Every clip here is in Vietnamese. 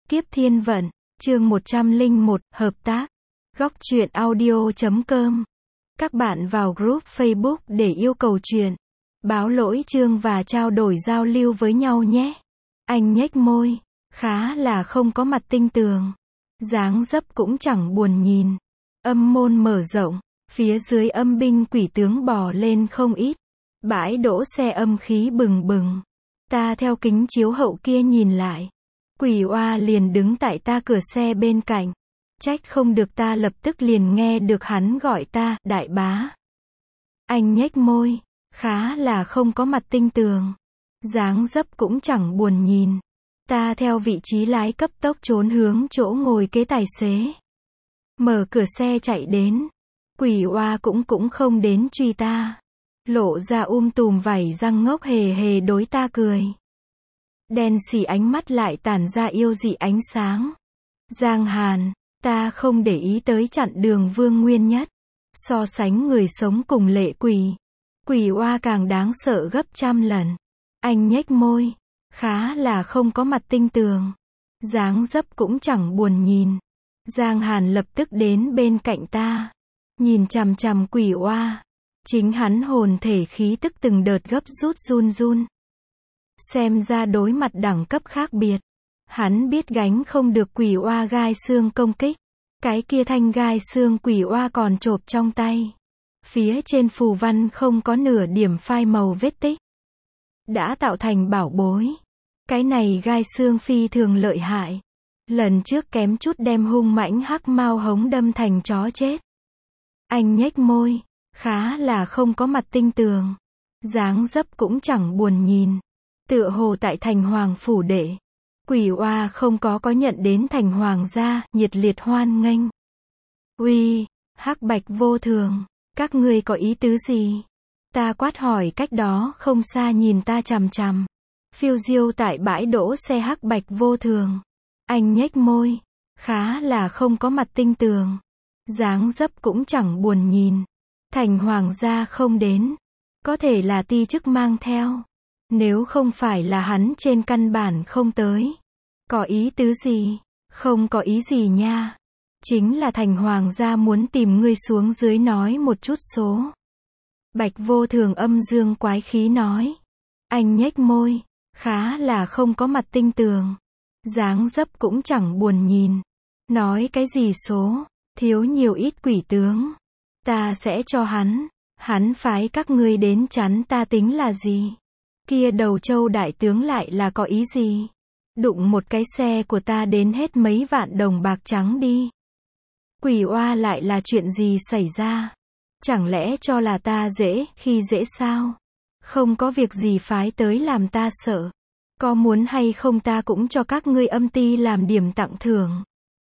Kiếp Thiên Vận, chương 101, hợp tác. Góc truyện audio.com. Các bạn vào group Facebook để yêu cầu truyện, báo lỗi chương và trao đổi giao lưu với nhau nhé. Anh nhếch môi, khá là không có mặt tinh tường. Dáng dấp cũng chẳng buồn nhìn. Âm môn mở rộng, phía dưới âm binh quỷ tướng bò lên không ít. Bãi đỗ xe âm khí bừng bừng. Ta theo kính chiếu hậu kia nhìn lại. Quỷ oa liền đứng tại ta cửa xe bên cạnh. Trách không được ta lập tức liền nghe được hắn gọi ta, đại bá. Anh nhếch môi, khá là không có mặt tinh tường. Dáng dấp cũng chẳng buồn nhìn. Ta theo vị trí lái cấp tốc trốn hướng chỗ ngồi kế tài xế. Mở cửa xe chạy đến. Quỷ oa cũng không đến truy ta. Lộ ra tùm vảy răng ngốc hề hề đối ta cười. Đen xì ánh mắt lại tản ra yêu dị ánh sáng. Giang Hàn, ta không để ý tới chặn đường Vương Nguyên Nhất. So sánh người sống cùng lệ quỷ. Quỷ oa càng đáng sợ gấp trăm lần. Anh nhếch môi, khá là không có mặt tinh tường. Dáng dấp cũng chẳng buồn nhìn. Giang Hàn lập tức đến bên cạnh ta. Nhìn chằm chằm quỷ oa. Chính hắn hồn thể khí tức từng đợt gấp rút run run. Xem ra đối mặt đẳng cấp khác biệt. Hắn biết gánh không được quỷ oa gai xương công kích. Cái kia thanh gai xương quỷ oa còn chộp trong tay. Phía trên phù văn không có nửa điểm phai màu vết tích. Đã tạo thành bảo bối. Cái này gai xương phi thường lợi hại. Lần trước kém chút đem hung mãnh hắc mao hống đâm thành chó chết. Anh nhếch môi, khá là không có mặt tinh tường. Dáng dấp cũng chẳng buồn nhìn. Tựa hồ tại thành hoàng phủ đệ. Quỷ oa không có nhận đến thành hoàng gia, nhiệt liệt hoan nghênh. Uy, hắc bạch vô thường, các ngươi có ý tứ gì? Ta quát hỏi cách đó không xa nhìn ta chằm chằm. Phiêu diêu tại bãi đỗ xe hắc bạch vô thường. Anh nhếch môi, khá là không có mặt tinh tường. Dáng dấp cũng chẳng buồn nhìn. Thành hoàng gia không đến. Có thể là ti chức mang theo. Nếu không phải là hắn trên căn bản không tới. Có ý tứ gì? Không có ý gì nha. Chính là thành hoàng gia muốn tìm ngươi xuống dưới nói một chút số. Bạch vô thường âm dương quái khí nói. Anh nhếch môi, khá là không có mặt tinh tường. Dáng dấp cũng chẳng buồn nhìn. Nói cái gì số, thiếu nhiều ít quỷ tướng. Ta sẽ cho hắn phái các ngươi đến chắn ta tính là gì? Kia đầu châu đại tướng lại là có ý gì? Đụng một cái xe của ta đến hết mấy vạn đồng bạc trắng đi. Quỷ oa lại là chuyện gì xảy ra? Chẳng lẽ cho là ta dễ khi dễ sao? Không có việc gì phái tới làm ta sợ. Có muốn hay không ta cũng cho các ngươi âm ty làm điểm tặng thưởng.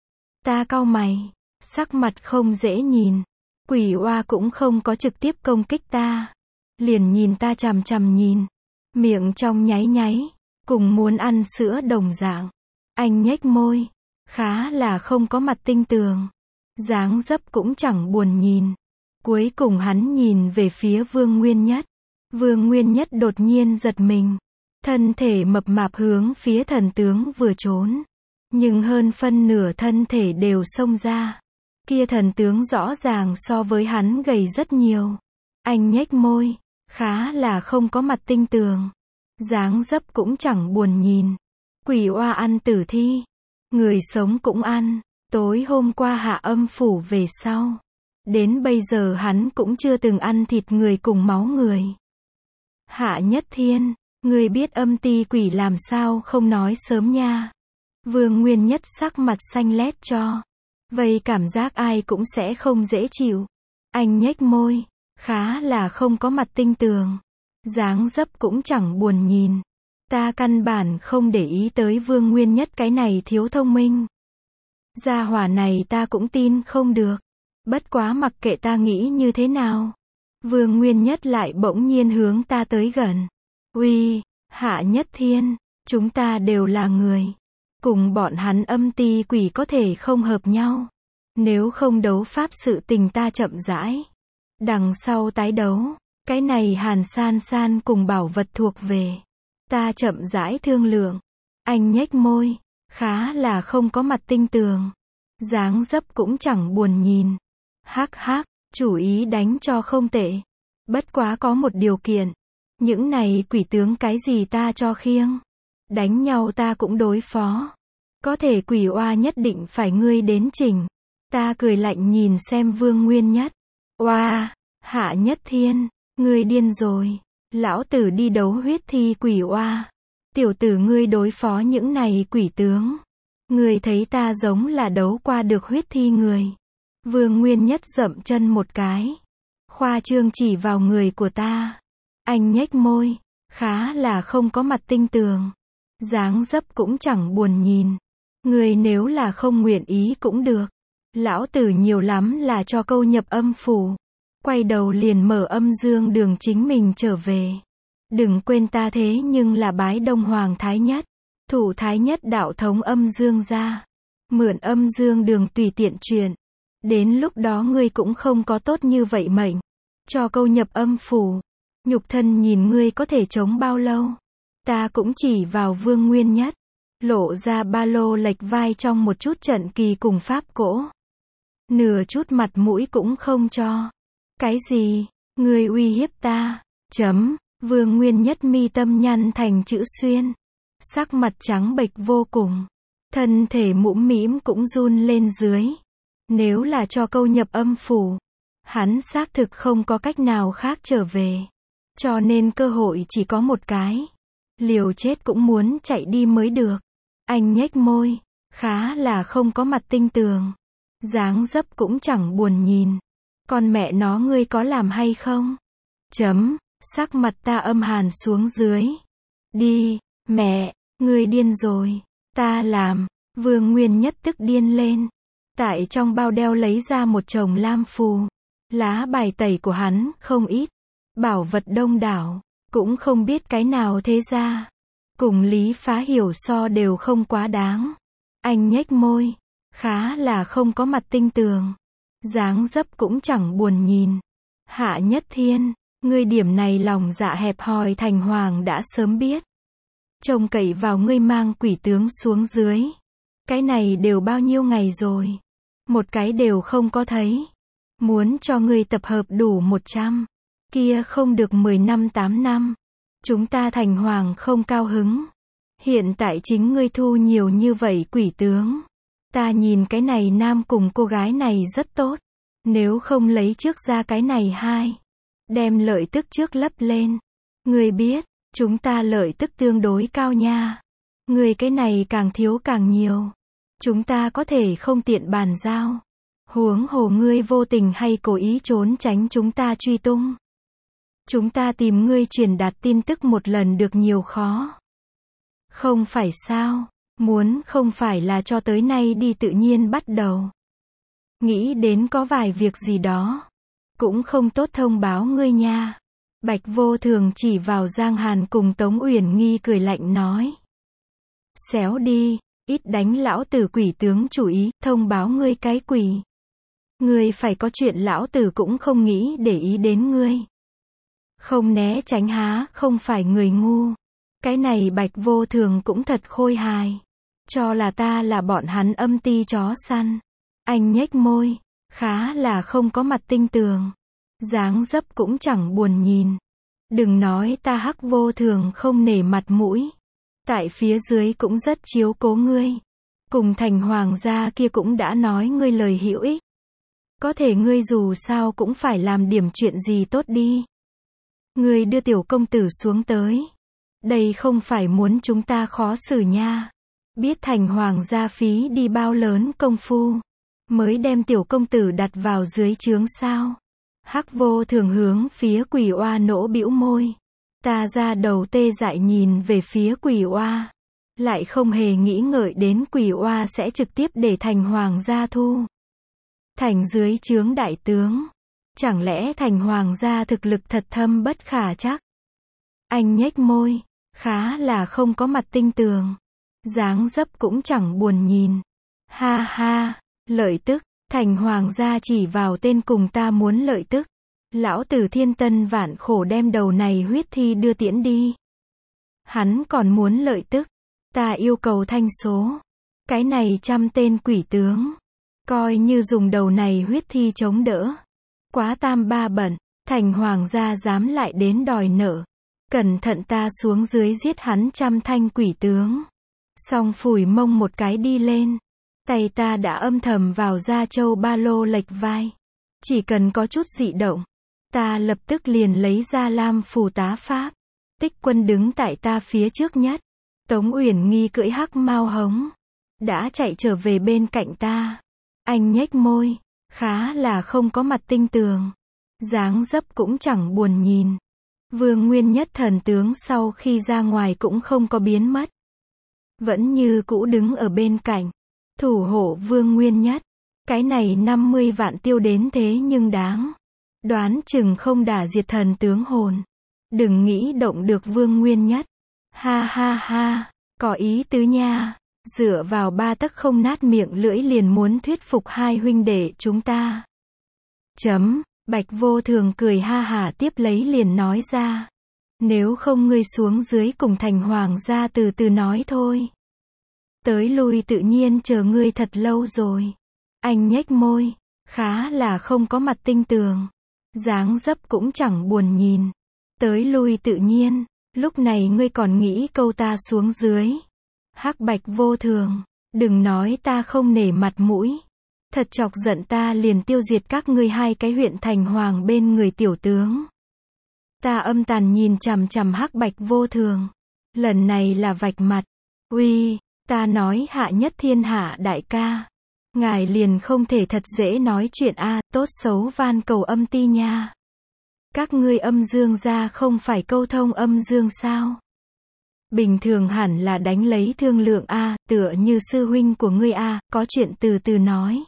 Ta cau mày, sắc mặt không dễ nhìn. Quỷ oa cũng không có trực tiếp công kích ta. Liền nhìn ta chằm chằm nhìn. Miệng trong nháy nháy. Cùng muốn ăn sữa đồng dạng. Anh nhếch môi. Khá là không có mặt tinh tường. Dáng dấp cũng chẳng buồn nhìn. Cuối cùng hắn nhìn về phía Vương Nguyên Nhất. Vương Nguyên Nhất đột nhiên giật mình. Thân thể mập mạp hướng phía thần tướng vừa trốn. Nhưng hơn phân nửa thân thể đều xông ra. Kia thần tướng rõ ràng so với hắn gầy rất nhiều. Anh nhếch môi. Khá là không có mặt tinh tường. Dáng dấp cũng chẳng buồn nhìn. Quỷ oa ăn tử thi. Người sống cũng ăn. Tối hôm qua hạ âm phủ về sau. Đến bây giờ hắn cũng chưa từng ăn thịt người cùng máu người. Hạ Nhất Thiên, người biết âm ty quỷ làm sao không nói sớm nha. Vương Nguyên Nhất sắc mặt xanh lét cho. Vậy cảm giác ai cũng sẽ không dễ chịu. Anh nhếch môi, khá là không có mặt tinh tường. Dáng dấp cũng chẳng buồn nhìn. Ta căn bản không để ý tới Vương Nguyên Nhất cái này thiếu thông minh. Gia hỏa này ta cũng tin không được. Bất quá mặc kệ ta nghĩ như thế nào. Vương Nguyên Nhất lại bỗng nhiên hướng ta tới gần. Uy, Hạ Nhất Thiên, chúng ta đều là người. Cùng bọn hắn âm ty quỷ có thể không hợp nhau. Nếu không đấu pháp sự tình ta chậm rãi. Đằng sau tái đấu. Cái này Hàn San San cùng bảo vật thuộc về. Ta chậm rãi thương lượng. Anh nhếch môi. khá là không có mặt tinh tường. Dáng dấp cũng chẳng buồn nhìn. Hắc hắc, chủ ý đánh cho không tệ. Bất quá có một điều kiện. Những này quỷ tướng cái gì ta cho khiêng. Đánh nhau ta cũng đối phó. Có thể quỷ oa nhất định phải ngươi đến chỉnh. Ta cười lạnh nhìn xem Vương Nguyên Nhất. Oa, Hạ Nhất Thiên, ngươi điên rồi. Lão tử đi đấu huyết thi quỷ oa. Tiểu tử ngươi đối phó những này quỷ tướng. Ngươi thấy ta giống là đấu qua được huyết thi người. Vương Nguyên Nhất dậm chân một cái. Khoa trương chỉ vào người của ta. Anh nhếch môi. Khá là không có mặt tinh tường. Dáng dấp cũng chẳng buồn nhìn. Người nếu là không nguyện ý cũng được. Lão tử nhiều lắm là cho câu nhập âm phủ. Quay đầu liền mở âm dương đường chính mình trở về. Đừng quên ta thế nhưng là bái Đông Hoàng Thái Nhất. Thủ Thái Nhất đạo thống âm dương ra. Mượn âm dương đường tùy tiện chuyện. Đến lúc đó ngươi cũng không có tốt như vậy mệnh. Cho câu nhập âm phủ. Nhục thân nhìn ngươi có thể chống bao lâu. Ta cũng chỉ vào Vương Nguyên Nhất. Lộ ra ba lô lệch vai trong một chút trận kỳ cùng pháp cổ. Nửa chút mặt mũi cũng không cho. Cái gì? Ngươi uy hiếp ta? Vương Nguyên Nhất mi tâm nhăn thành chữ xuyên. Sắc mặt trắng bệch vô cùng. Thân thể mũm mĩm cũng run lên dưới. Nếu là cho câu nhập âm phủ, hắn xác thực không có cách nào khác trở về. Cho nên cơ hội chỉ có một cái. Liều chết cũng muốn chạy đi mới được. Anh nhếch môi. Khá là không có mặt tinh tường. Dáng dấp cũng chẳng buồn nhìn. Con mẹ nó ngươi có làm hay không? Sắc mặt ta âm hàn xuống dưới. Đi, mẹ, ngươi điên rồi. Ta làm. Vương Nguyên Nhất tức điên lên. Tại trong bao đeo lấy ra một chồng lam phù. Lá bài tẩy của hắn không ít. Bảo vật đông đảo. Cũng không biết cái nào thế ra. Cùng Lý Phá Hiểu so đều không quá đáng. Anh nhếch môi. Khá là không có mặt tinh tường. Dáng dấp cũng chẳng buồn nhìn. Hạ Nhất Thiên, ngươi điểm này lòng dạ hẹp hòi Thành Hoàng đã sớm biết. Trông cậy vào ngươi mang quỷ tướng xuống dưới. Cái này đều bao nhiêu ngày rồi. Một cái đều không có thấy. Muốn cho ngươi tập hợp đủ 100. Kia không được 10 năm 8 năm. Chúng ta Thành Hoàng không cao hứng. Hiện tại chính ngươi thu nhiều như vậy quỷ tướng. Ta nhìn cái này nam cùng cô gái này rất tốt. Nếu không lấy trước ra cái này hai. Đem lợi tức trước lấp lên. Ngươi biết, chúng ta lợi tức tương đối cao nha. Ngươi cái này càng thiếu càng nhiều. Chúng ta có thể không tiện bàn giao. Huống hồ ngươi vô tình hay cố ý trốn tránh chúng ta truy tung. Chúng ta tìm ngươi truyền đạt tin tức một lần được nhiều khó. Không phải sao, muốn không phải là cho tới nay đi tự nhiên bắt đầu. Nghĩ đến có vài việc gì đó. Cũng không tốt thông báo ngươi nha. Bạch Vô Thường chỉ vào Giang Hàn cùng Tống Uyển Nghi cười lạnh nói. Xéo đi, ít đánh lão tử quỷ tướng chủ ý, thông báo ngươi cái quỷ. Ngươi phải có chuyện lão tử cũng không nghĩ để ý đến ngươi. Không né tránh há, không phải người ngu. Cái này Bạch Vô Thường cũng thật khôi hài. Cho là ta là bọn hắn âm ti chó săn. Anh nhếch môi. Khá là không có mặt tinh tường. Dáng dấp cũng chẳng buồn nhìn. Đừng nói ta Hắc Vô Thường không nể mặt mũi. Tại phía dưới cũng rất chiếu cố ngươi. Cùng Thành Hoàng gia kia cũng đã nói ngươi lời hữu ích. Có thể ngươi dù sao cũng phải làm điểm chuyện gì tốt đi. Ngươi đưa tiểu công tử xuống tới. Đây không phải muốn chúng ta khó xử nha. Biết Thành Hoàng gia phí đi bao lớn công phu. Mới đem tiểu công tử đặt vào dưới trướng sao. Hắc Vô Thường hướng phía quỷ oa nỗ bĩu môi. Ta ra đầu tê dại nhìn về phía quỷ oa. Lại không hề nghĩ ngợi đến quỷ oa sẽ trực tiếp để Thành Hoàng gia thu. Thành dưới trướng đại tướng. Chẳng lẽ Thành Hoàng gia thực lực thật thâm bất khả trắc. Anh nhếch môi. Khá là không có mặt tinh tường. Dáng dấp cũng chẳng buồn nhìn. Ha ha, lợi tức. Thành Hoàng gia chỉ vào tên cùng ta muốn lợi tức. Lão tử thiên tân vạn khổ đem đầu này huyết thi đưa tiễn đi. Hắn còn muốn lợi tức. Ta yêu cầu thanh số. Cái này 100 tên quỷ tướng. Coi như dùng đầu này huyết thi chống đỡ. Quá tam ba bận, thành hoàng gia dám lại đến đòi nợ. Cẩn thận ta xuống dưới giết hắn 100 thanh quỷ tướng. Xong phủi mông một cái đi lên. Tay ta đã âm thầm vào da trâu ba lô lệch vai. Chỉ cần có chút dị động, ta lập tức liền lấy ra lam phù tá pháp. Tích Quân đứng tại ta phía trước nhất. Tống Uyển Nghi cưỡi hắc mao hống. Đã chạy trở về bên cạnh ta. Anh nhếch môi, khá là không có mặt tinh tường. Dáng dấp cũng chẳng buồn nhìn. Vương Nguyên Nhất thần tướng sau khi ra ngoài cũng không có biến mất. Vẫn như cũ đứng ở bên cạnh. Thủ hộ Vương Nguyên Nhất. Cái này 50 vạn tiêu đến thế nhưng đáng. Đoán chừng không đả diệt thần tướng hồn. Đừng nghĩ động được Vương Nguyên Nhất. Ha ha ha, có ý tứ nha. Dựa vào 3 tấc không nát miệng lưỡi liền muốn thuyết phục hai huynh đệ chúng ta. Bạch Vô Thường cười ha hả tiếp lấy liền nói ra. Nếu không ngươi xuống dưới cùng thành hoàng gia từ từ nói thôi. Tới lui tự nhiên chờ ngươi thật lâu rồi. Anh nhếch môi, khá là không có mặt tinh tường. Dáng dấp cũng chẳng buồn nhìn. Tới lui tự nhiên, lúc này ngươi còn nghĩ câu ta xuống dưới. Hắc Bạch Vô Thường, đừng nói ta không nể mặt mũi. Thật chọc giận ta liền tiêu diệt các ngươi hai cái huyện thành hoàng bên người tiểu tướng. Ta âm tàn nhìn chằm chằm Hắc Bạch Vô Thường. Lần này là vạch mặt. Uy, ta nói Hạ Nhất Thiên Hạ đại ca. Ngài liền không thể thật dễ nói chuyện a, tốt xấu van cầu âm ti nha. Các ngươi âm dương gia không phải câu thông âm dương sao? Bình thường hẳn là đánh lấy thương lượng a, tựa như sư huynh của ngươi a, có chuyện từ từ nói.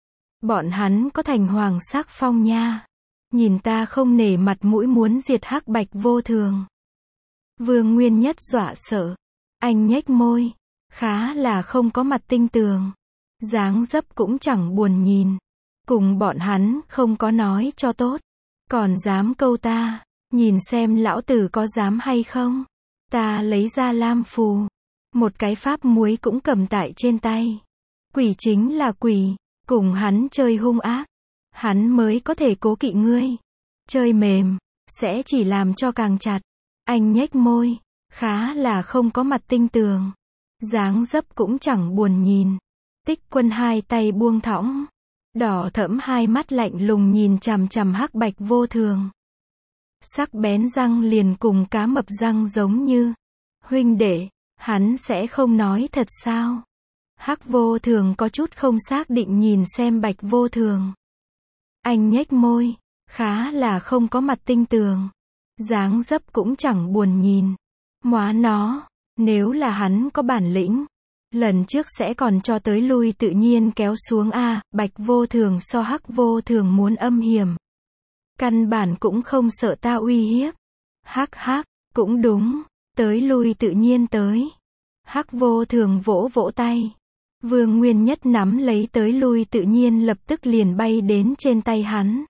Bọn hắn có thành hoàng sắc phong nha. Nhìn ta không nể mặt mũi muốn diệt Hắc Bạch Vô Thường. Vương Nguyên Nhất dọa sợ. Anh nhếch môi, khá là không có mặt tinh tường. Dáng dấp cũng chẳng buồn nhìn. Cùng bọn hắn không có nói cho tốt. Còn dám câu ta. Nhìn xem lão tử có dám hay không. Ta lấy ra lam phù. Một cái pháp muối cũng cầm tại trên tay. Quỷ chính là quỷ. Cùng hắn chơi hung ác. Hắn mới có thể cố kỵ ngươi. Chơi mềm. Sẽ chỉ làm cho càng chặt. Anh nhếch môi. Khá là không có mặt tinh tường. Dáng dấp cũng chẳng buồn nhìn. Tích Quân hai tay buông thõng. Đỏ thẫm hai mắt lạnh lùng nhìn chằm chằm Hắc Bạch Vô Thường. Sắc bén răng liền cùng cá mập răng giống như. Huynh đệ, hắn sẽ không nói thật sao? Hắc Vô Thường có chút không xác định nhìn xem Bạch Vô Thường. Anh nhếch môi, khá là không có mặt tinh tường. Dáng dấp cũng chẳng buồn nhìn. Móa nó, nếu là hắn có bản lĩnh. Lần trước sẽ còn cho tới lui tự nhiên kéo xuống a, Bạch Vô Thường so Hắc Vô Thường muốn âm hiểm. Căn bản cũng không sợ ta uy hiếp. Hắc hắc, cũng đúng, tới lui tự nhiên tới. Hắc Vô Thường vỗ vỗ tay. Vương Nguyên Nhất nắm lấy tới lui tự nhiên lập tức liền bay đến trên tay hắn.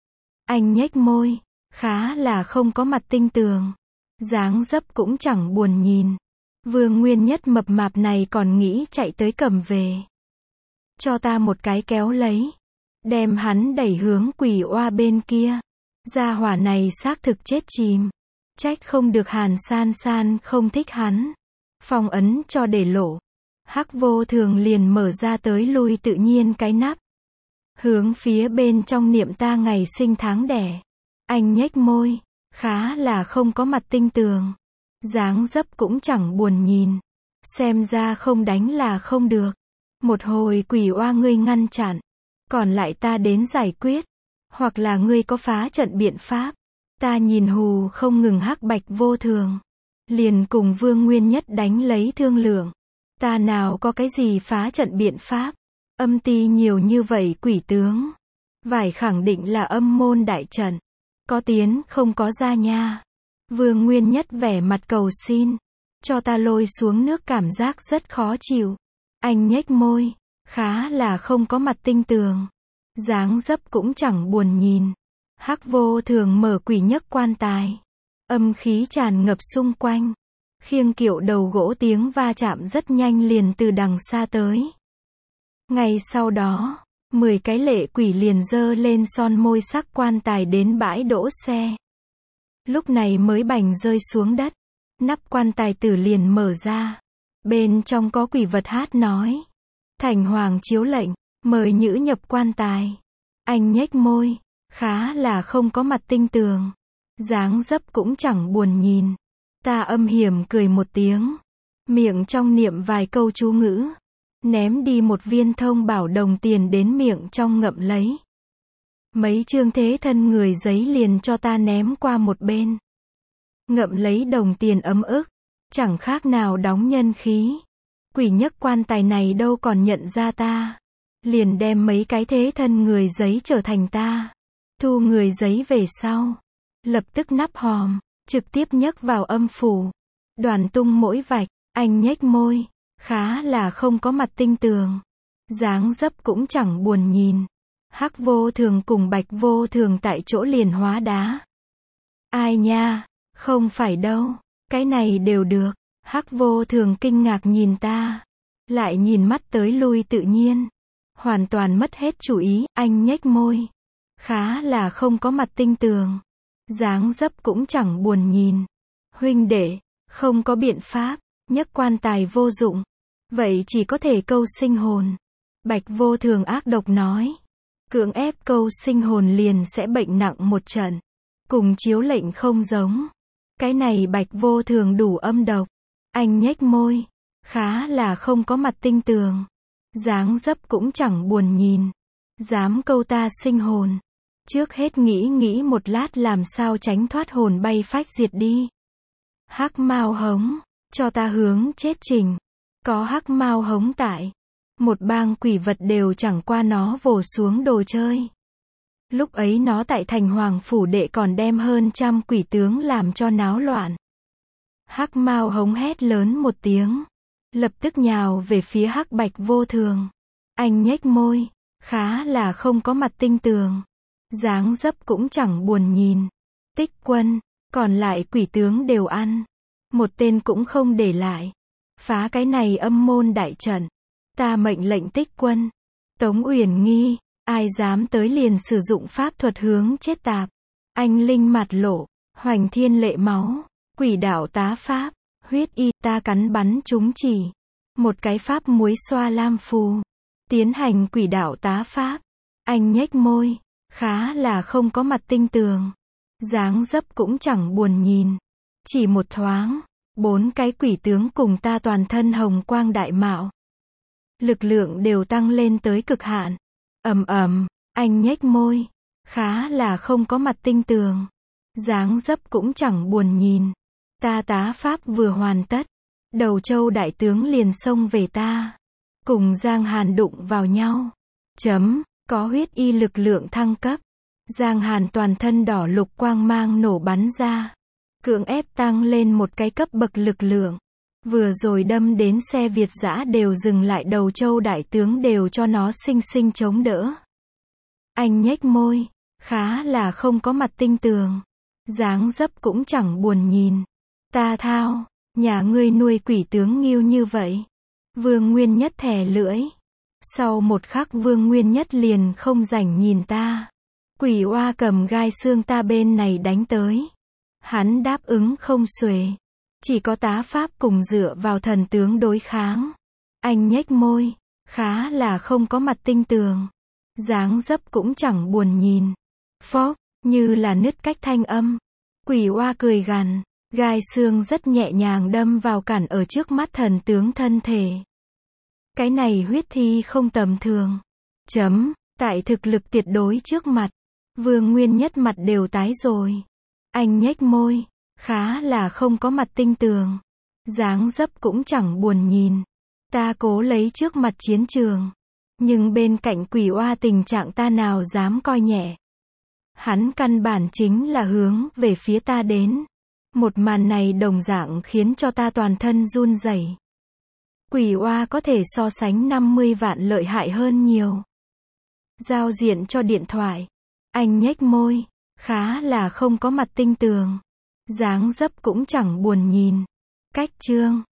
Anh nhếch môi, khá là không có mặt tinh tường. Dáng dấp cũng chẳng buồn nhìn. Vương Nguyên Nhất mập mạp này còn nghĩ chạy tới cầm về. Cho ta một cái kéo lấy. Đem hắn đẩy hướng quỷ oa bên kia. Gia hỏa này xác thực chết chìm. Trách không được Hàn San San không thích hắn. Phong ấn cho để lộ. Hắc Vô Thường liền mở ra tới lui tự nhiên cái nắp. Hướng phía bên trong niệm ta ngày sinh tháng đẻ. Anh nhếch môi. Khá là không có mặt tinh tường. Dáng dấp cũng chẳng buồn nhìn. Xem ra không đánh là không được. Một hồi quỷ oa ngươi ngăn chặn. Còn lại ta đến giải quyết. Hoặc là ngươi có phá trận biện pháp. Ta nhìn hù không ngừng Hắc Bạch Vô Thường. Liền cùng Vương Nguyên Nhất đánh lấy thương lượng. Ta nào có cái gì phá trận biện pháp. Âm ti nhiều như vậy quỷ tướng. Vải khẳng định là âm môn đại trận. Có tiến không có ra nha. Vương Nguyên Nhất vẻ mặt cầu xin. Cho ta lôi xuống nước cảm giác rất khó chịu. Anh nhếch môi. Khá là không có mặt tinh tường. Dáng dấp cũng chẳng buồn nhìn. Hắc Vô Thường mở quỷ nhấc quan tài. Âm khí tràn ngập xung quanh. khiêng kiệu đầu gỗ, tiếng va chạm rất nhanh liền từ đằng xa tới. Ngay sau đó, 10 cái lệ quỷ liền giơ lên son môi sắc quan tài đến bãi đỗ xe. Lúc này mới bành rơi xuống đất, nắp quan tài tử liền mở ra. Bên trong có quỷ vật hát nói: Thành hoàng chiếu lệnh, mời nhữ nhập quan tài. Anh nhếch môi, khá là không có mặt tinh tường, dáng dấp cũng chẳng buồn nhìn. Ta âm hiểm cười một tiếng, miệng trong niệm vài câu chú ngữ, ném đi một viên thông bảo đồng tiền đến miệng trong ngậm lấy. Mấy chương thế thân người giấy liền cho ta ném qua một bên. Ngậm lấy đồng tiền ấm ức, chẳng khác nào đóng nhân khí. Quỷ nhấc quan tài này đâu còn nhận ra ta, liền đem mấy cái thế thân người giấy trở thành ta. Thu người giấy về sau, lập tức nắp hòm, trực tiếp nhấc vào âm phủ. Đoàn tung mỗi vạch, anh nhếch môi, khá là không có mặt tinh tường, dáng dấp cũng chẳng buồn nhìn. Hắc vô thường cùng bạch vô thường tại chỗ liền hóa đá. Ai nha, không phải đâu, cái này đều được. Hắc vô thường kinh ngạc nhìn ta, lại nhìn mắt tới lui tự nhiên, hoàn toàn mất hết chủ ý. Anh nhếch môi, khá là không có mặt tinh tường, dáng dấp cũng chẳng buồn nhìn. Huynh đệ, không có biện pháp, nhấc quan tài vô dụng, vậy chỉ có thể câu sinh hồn. Bạch vô thường ác độc nói, cưỡng ép câu sinh hồn liền sẽ bệnh nặng một trận, cùng chiếu lệnh không giống. Cái này bạch vô thường đủ âm độc. Anh nhếch môi, khá là không có mặt tinh tường, dáng dấp cũng chẳng buồn nhìn, dám câu ta sinh hồn. Trước hết nghĩ một lát làm sao tránh thoát hồn bay phách diệt đi. Hắc mao hống, cho ta hướng chết trình. Có hắc mao hống tại, một bang quỷ vật đều chẳng qua nó vồ xuống đồ chơi. Lúc ấy nó tại thành hoàng phủ đệ còn đem hơn 100 quỷ tướng làm cho náo loạn. Hắc mao hống hét lớn một tiếng, lập tức nhào về phía hắc bạch vô thường. Anh nhếch môi, khá là không có mặt tinh tường, dáng dấp cũng chẳng buồn nhìn. Tích Quân, còn lại quỷ tướng đều ăn, một tên cũng không để lại. Phá cái này âm môn đại trận, ta mệnh lệnh Tích Quân, Tống Uyển Nghi, ai dám tới liền sử dụng pháp thuật hướng chết tạp. Anh linh mặt lộ, hoành thiên lệ máu, quỷ đạo tá pháp, huyết y, ta cắn bắn chúng chỉ. Một cái pháp muối xoa lam phù, tiến hành quỷ đạo tá pháp. Anh nhếch môi, khá là không có mặt tinh tường, dáng dấp cũng chẳng buồn nhìn. Chỉ một thoáng, 4 cái quỷ tướng cùng ta toàn thân hồng quang đại mạo, lực lượng đều tăng lên tới cực hạn. Ầm ầm, anh nhếch môi, khá là không có mặt tinh tường, dáng dấp cũng chẳng buồn nhìn. Ta tá pháp vừa hoàn tất, Đầu Châu đại tướng liền xông về ta, cùng Giang Hàn đụng vào nhau. Có huyết y lực lượng thăng cấp, Giang Hàn toàn thân đỏ lục quang mang nổ bắn ra, cưỡng ép tăng lên một cái cấp bậc lực lượng. Vừa rồi đâm đến xe Việt dã đều dừng lại, Đầu Châu đại tướng đều cho nó xinh xinh chống đỡ. Anh nhếch môi, khá là không có mặt tinh tường, dáng dấp cũng chẳng buồn nhìn. Ta thao, nhà ngươi nuôi quỷ tướng nghiêu như vậy. Vương Nguyên Nhất thè lưỡi. Sau một khắc Vương Nguyên Nhất liền không rảnh nhìn ta. Quỷ oa cầm gai xương ta bên này đánh tới. Hắn đáp ứng không xuể. Chỉ có tá pháp cùng dựa vào thần tướng đối kháng. Anh nhếch môi, khá là không có mặt tinh tường, dáng dấp cũng chẳng buồn nhìn. Phốc, như là nứt cách thanh âm. Quỷ oa cười gằn, gai xương rất nhẹ nhàng đâm vào cản ở trước mắt thần tướng thân thể. Cái này huyết thi không tầm thường. Tại thực lực tuyệt đối trước mặt, Vương Nguyên Nhất mặt đều tái rồi. Anh nhếch môi, khá là không có mặt tinh tường, dáng dấp cũng chẳng buồn nhìn. Ta cố lấy trước mặt chiến trường, nhưng bên cạnh quỷ oa tình trạng ta nào dám coi nhẹ. Hắn căn bản chính là hướng về phía ta đến. Một màn này đồng dạng khiến cho ta toàn thân run rẩy. Quỷ oa có thể so sánh 50 vạn lợi hại hơn nhiều. Giao diện cho điện thoại. Anh nhếch môi, khá là không có mặt tinh tường, dáng dấp cũng chẳng buồn nhìn. Cách chương